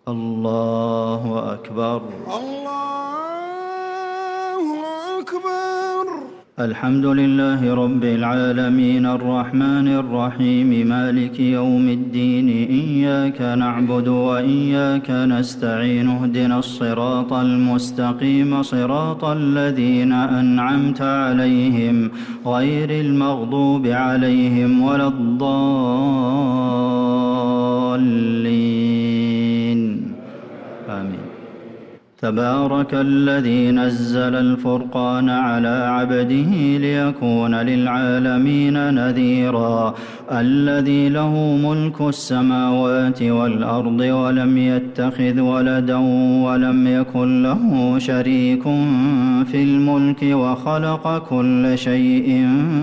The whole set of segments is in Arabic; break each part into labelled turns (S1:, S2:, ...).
S1: الله أكبر.
S2: الله أكبر.
S1: الحمد لله رب العالمين الرحمن الرحيم مالك يوم الدين إياك نعبد وإياك نستعين اهدنا الصراط المستقيم صراط الذين أنعمت عليهم غير المغضوب عليهم ولا الضالين آمين. تبارك الذي نزل الفرقان على عبده ليكون للعالمين نذيرا الذي له ملك السماوات والأرض ولم يتخذ ولدا ولم يكن له شريك في الملك وخلق كل شيء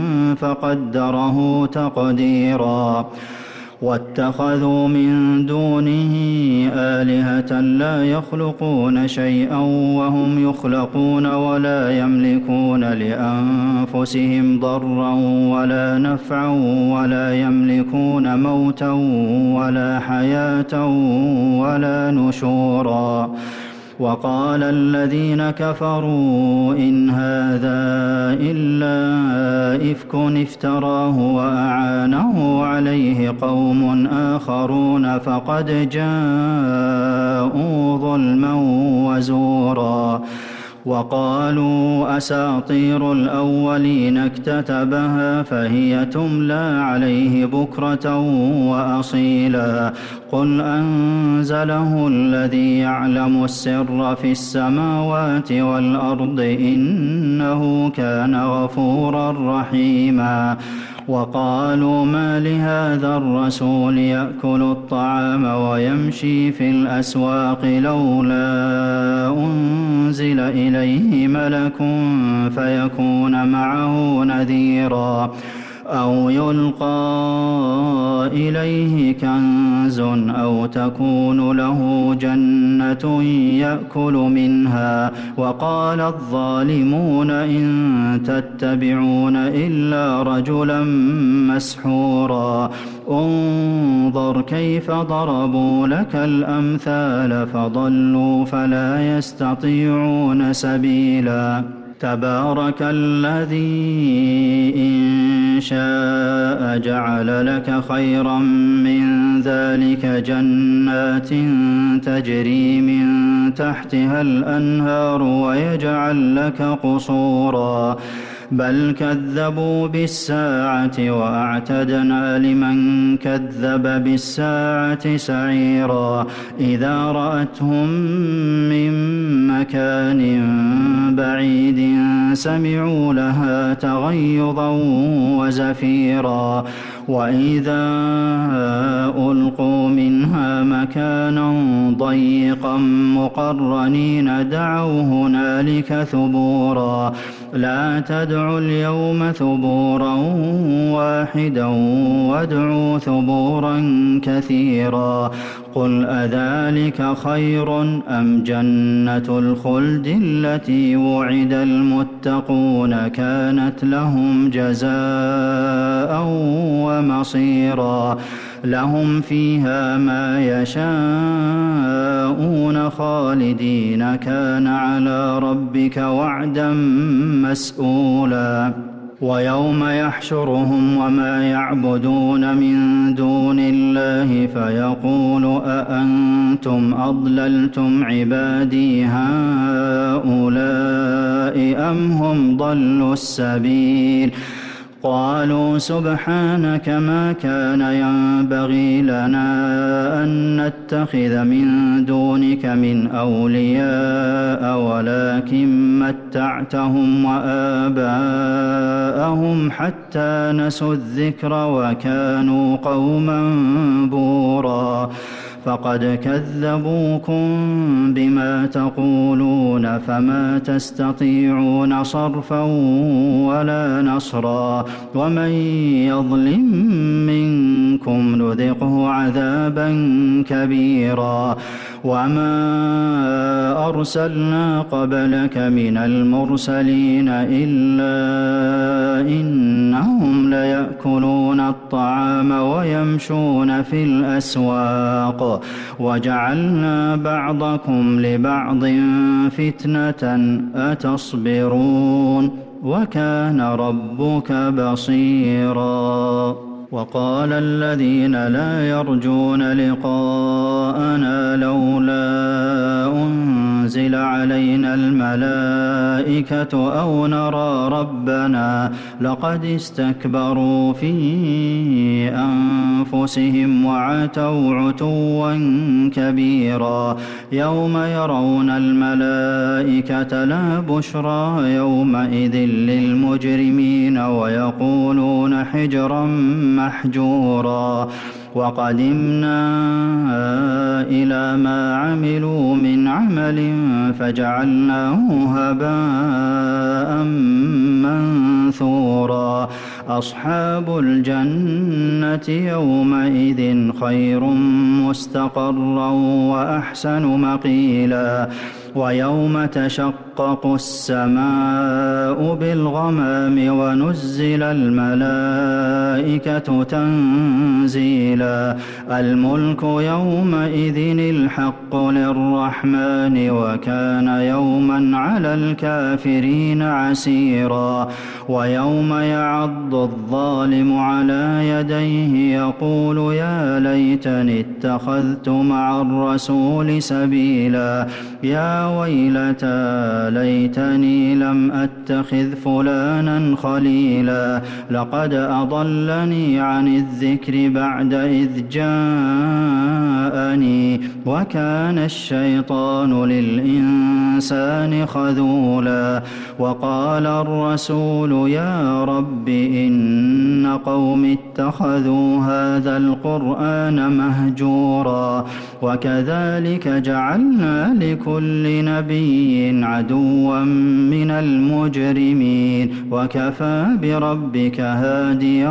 S1: فقدره تقديرا واتخذوا من دونه آلهة لا يخلقون شيئا وهم يخلقون ولا يملكون لأنفسهم ضرا ولا نفعا ولا يملكون موتا ولا حياة ولا نشورا. وقال الذين كفروا إن هذا إلا إفك افتراه وأعانه عليه قوم آخرون فقد جاءوا ظلما وزورا. وقالوا أساطير الأولين اكتتبها فهي تملى عليه بكرة وأصيلا. قل أنزله الذي يعلم السر في السماوات والأرض إنه كان غفورا رحيما. وقالوا ما لهذا الرسول يأكل الطعام ويمشي في الأسواق لولا أنزل إليه ملك فيكون معه نذيرا أو يلقى إليه كنز أو تكون له جنة يأكل منها. وقال الظالمون إن تتبعون إلا رجلا مسحورا. انظر كيف ضربوا لك الأمثال فضلوا فلا يستطيعون سبيلا. تبارك الذي إن شاء جعل لك خيرا من ذلك جنات تجري من تحتها الأنهار ويجعل لك قصورا بل كذبوا بالساعة وأعتدنا لمن كذب بالساعة سعيرا. إذا رأتهم من مكان بعيد سمعوا لها تغيظا وزفيرا. وإذا ألقوا منها مكانا ضيقا مقرنين دعوا هنالك ثبورا. لا تدعوا اليوم ثبورا واحدا وادعوا ثبورا كثيرا. قل أذلك خير أم جنة الخلد التي وعد المتقون كانت لهم جزاء ومصيرا. لهم فيها ما يشاءون خالدين كان على ربك وعدا مسئولا. ويوم يحشرهم وما يعبدون من دون الله فيقول أأنتم أضللتم عبادي هؤلاء أم هم ضلوا السبيل. قالوا سبحانك ما كان ينبغي لنا أن نتخذ من دونك من أولياء ولكن متعتهم وآباءهم حتى نسوا الذكر وكانوا قوما بورا. فقد كذبوكم بما تقولون فما تستطيعون صرفا ولا نصرا. ومن يظلم منكم نذقه عذابا كبيرا. وما أرسلنا قبلك من المرسلين إلا إنهم ليأكلون الطعام ويمشون في الأسواق وجعلنا بعضكم لبعض فتنة أتصبرون وكان ربك بصيرا وقال الذين لا يرجون لقاءنا لولا أنزل علينا الملائكة أو نرى ربنا لقد استكبروا في أنفسهم وعتوا عتوا كبيرا يوم يرون الملائكة لا بشرى يومئذ للمجرمين ويقولون حجرا محجورا وقدمنا إلى ما عملوا من عمل فجعلناه هباء منثورا أصحاب الجنة يومئذ خير مستقرا وأحسن مقيلا ويوم تشقق السماء بالغمام ونزل الملائكة تنزيلا الملك يومئذ الحق للرحمن وكان يوما على الكافرين عسيرا ويوم يعض الظالم على يديه يقول يا ليتني اتخذت مع الرسول سبيلا يا ويلتى ليتني لم أتخذ فلانا خليلا لقد أضلني عن الذكر بعد إذ جاءني وكان الشيطان للإنسان خذولا وقال الرسول يا رب إن قوم اتخذوا هذا القرآن مهجورا وكذلك جعلنا لكل نبي عدوا من المجرمين وكفى بربك هاديا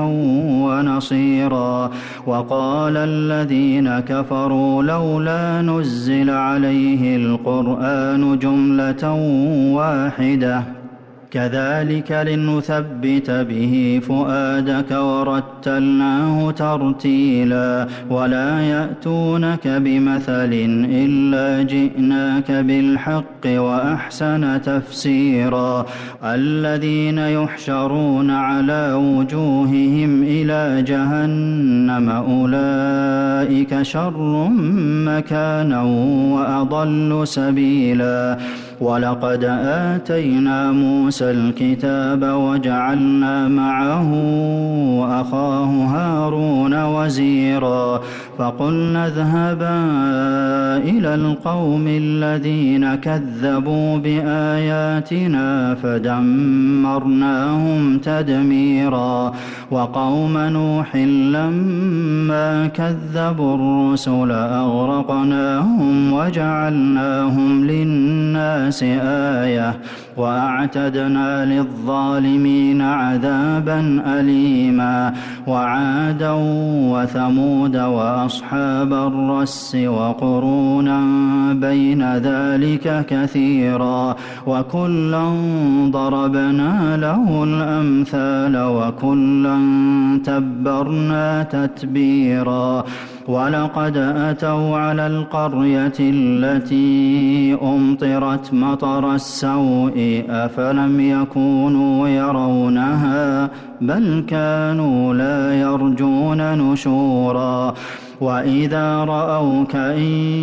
S1: ونصيرا وقال الذين كفروا لولا نزل عليه القرآن جملة واحدة كذلك لنثبت به فؤادك ورتلناه ترتيلا ولا يأتونك بمثل إلا جئناك بالحق وأحسن تفسيرا الذين يحشرون على وجوههم إلى جهنم أولئك شر مكانا وأضل سبيلا ولقد آتينا موسى الكتاب وجعلنا معه أخاه هارون وزيرا فقلنا اذهبا إلى القوم الذين كذبوا بآياتنا فدمرناهم تدميرا وقوم نوح لما كذبوا الرسل أغرقناهم وجعلناهم للناس آية وأعتدنا للظالمين عذابا أليما وعادا وثمود وأصحاب الرس وقرونا بين ذلك كثيرا وكلا ضربنا له الأمثال وكلا تبرنا تتبيرا ولقد أتوا على القرية التي أمطرت مطر السوء أفلم يكونوا يرونها بل كانوا لا يرجون نشورا وإذا رأوك إن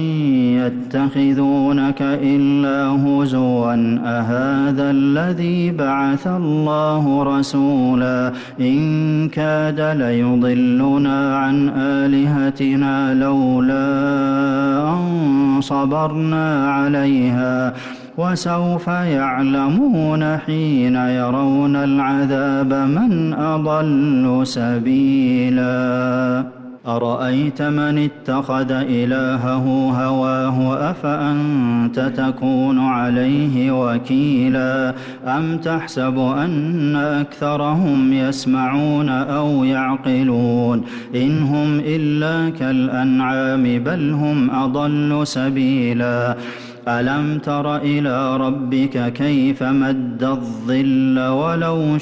S1: يتخذونك إلا هزوا أهذا الذي بعث الله رسولا إن كاد ليضلنا عن آلهتنا لولا أن صبرنا عليها وسوف يعلمون حين يرون العذاب من أضل سبيلا أرأيت من اتخذ إلهه هواه أفأنت تكون عليه وكيلا أم تحسب أن أكثرهم يسمعون أو يعقلون إن هم إلا كالأنعام بل هم أضل سبيلا ألم تر إلى ربك كيف مد الظل ولو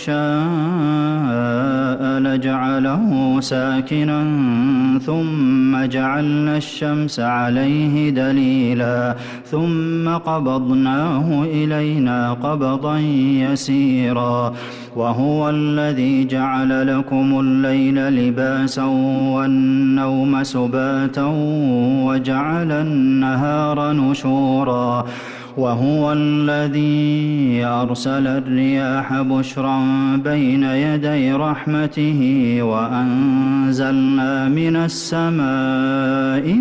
S1: شاء لجعله ساكنا ثم جعلنا الشمس عليه دليلا ثم قبضناه إلينا قبضا يسيرا وهو الذي جعل لكم الليل لباسا والنوم سباتا وجعل النهار نشورا وهو الذي أرسل الرياح بشرا بين يدي رحمته وأنزلنا من السماء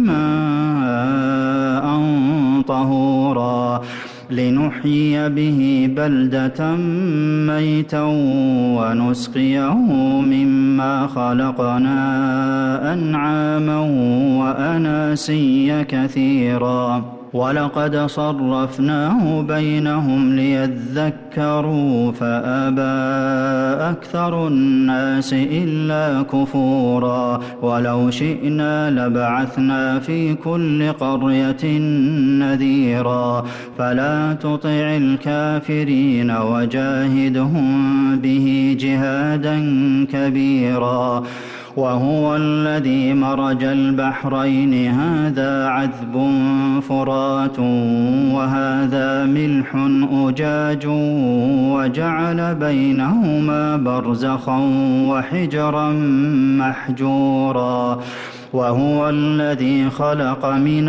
S1: ماء طهورا لنحيي به بلدة ميتا ونسقيه مما خلقنا أنعاما وأناسيا كثيرا ولقد صرفناه بينهم ليذكروا فأبى أكثر الناس إلا كفورا ولو شئنا لبعثنا في كل قرية نذيرا فلا تطع الكافرين وجاهدهم به جهادا كبيرا وهو الذي مرج البحرين هذا عذب فرات وهذا ملح أجاج وجعل بينهما برزخا وحجرا محجورا وهو الذي خلق من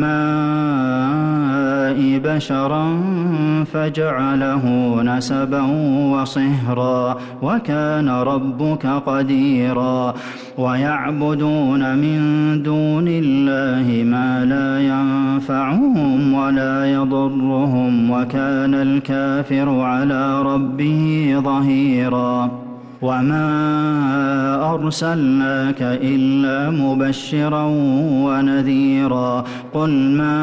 S1: الماء بشرا فجعله نسبا وصهرا وكان ربك قديرا ويعبدون من دون الله ما لا ينفعهم ولا يضرهم وكان الكافر على ربه ظهيرا وما أرسلناك إلا مبشرا ونذيرا قل ما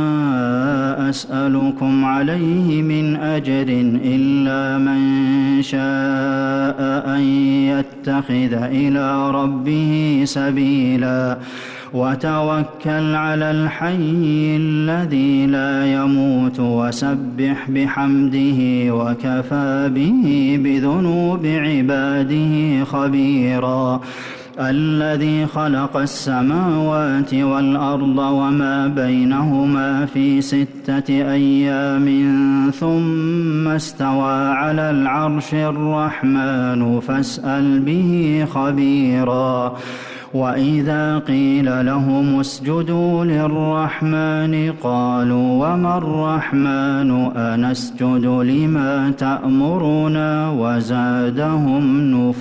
S1: أسألكم عليه من أجر إلا من شاء أن يتخذ إلى ربه سبيلا وتوكل على الحي الذي لا يموت وسبح بحمده وكفى به بذنوب عباده خبيرا الذي خلق السماوات والأرض وما بينهما في 6 أيام ثم استوى على العرش الرحمن فاسأل به خبيرا وإذا قيل لهم اسجدوا للرحمن قالوا وما الرحمن أنسجد لما تأمرنا وزادهم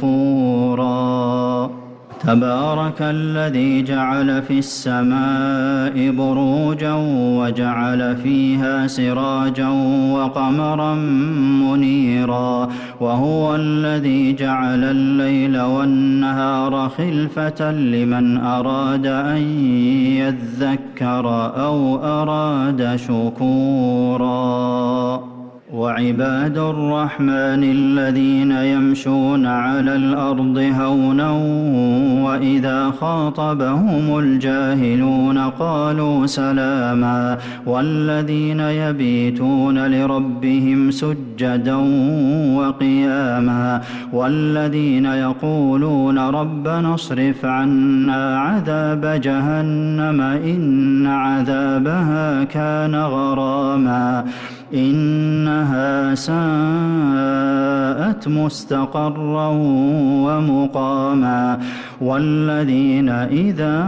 S1: نفورا تبارك الذي جعل في السماء بروجا وجعل فيها سراجا وقمرا منيرا وهو الذي جعل الليل والنهار خلفة لمن أراد أن يذكر أو أراد شكورا وعباد الرحمن الذين يمشون على الأرض هونا وإذا خاطبهم الجاهلون قالوا سلاما والذين يبيتون لربهم سجدا وقياما والذين يقولون ربنا اصرف عنا عذاب جهنم إن عذابها كان غراما إنها ساءت مستقرا ومقاما والذين إذا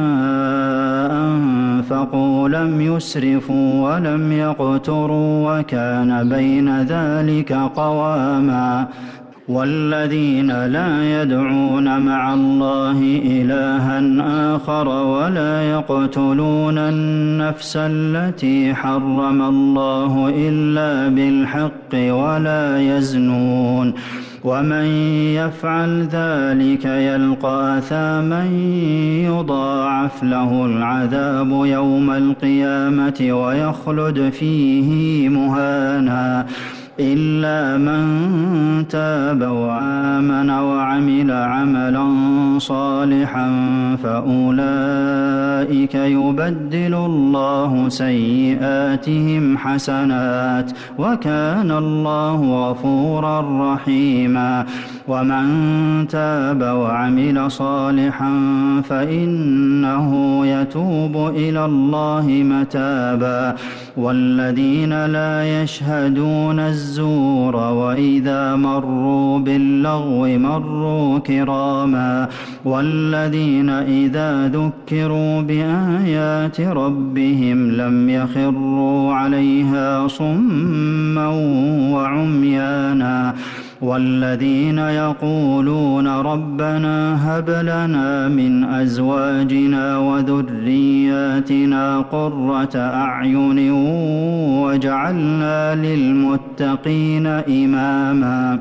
S1: أنفقوا لم يسرفوا ولم يقتروا وكان بين ذلك قواما والذين لا يدعون مع الله إلها آخر ولا يقتلون النفس التي حرم الله إلا بالحق ولا يزنون ومن يفعل ذلك يلقى أثاما يضاعف له العذاب يوم القيامة ويخلد فيه مهانا إلا من تاب وآمن وعمل عملا صالحا فأولئك يبدل الله سيئاتهم حسنات وكان الله غفورا رحيما ومن تاب وعمل صالحا فإنه يتوب إلى الله متابا والذين لا يشهدون الزور وإذا مروا باللغو مروا كراما والذين إذا ذكروا بآيات ربهم لم يخروا عليها صما وعميانا والذين يقولون ربنا هب لنا من أزواجنا وذرياتنا قرة أعين واجعلنا للمتقين إماما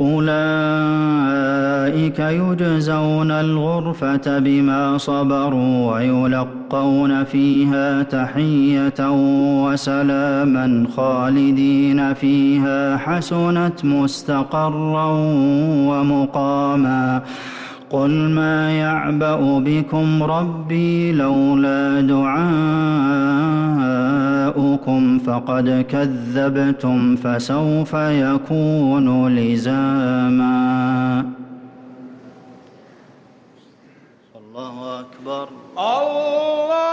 S1: أولئك يجزون الغرفة بما صبروا ويلقون فيها تحية وسلاما خالدين فيها حسنت مستقرا ومقاما قل ما يعبأ بكم ربي لولا دعاؤكم فقد كذبتم فسوف يكون لزاما الله أكبر
S2: الله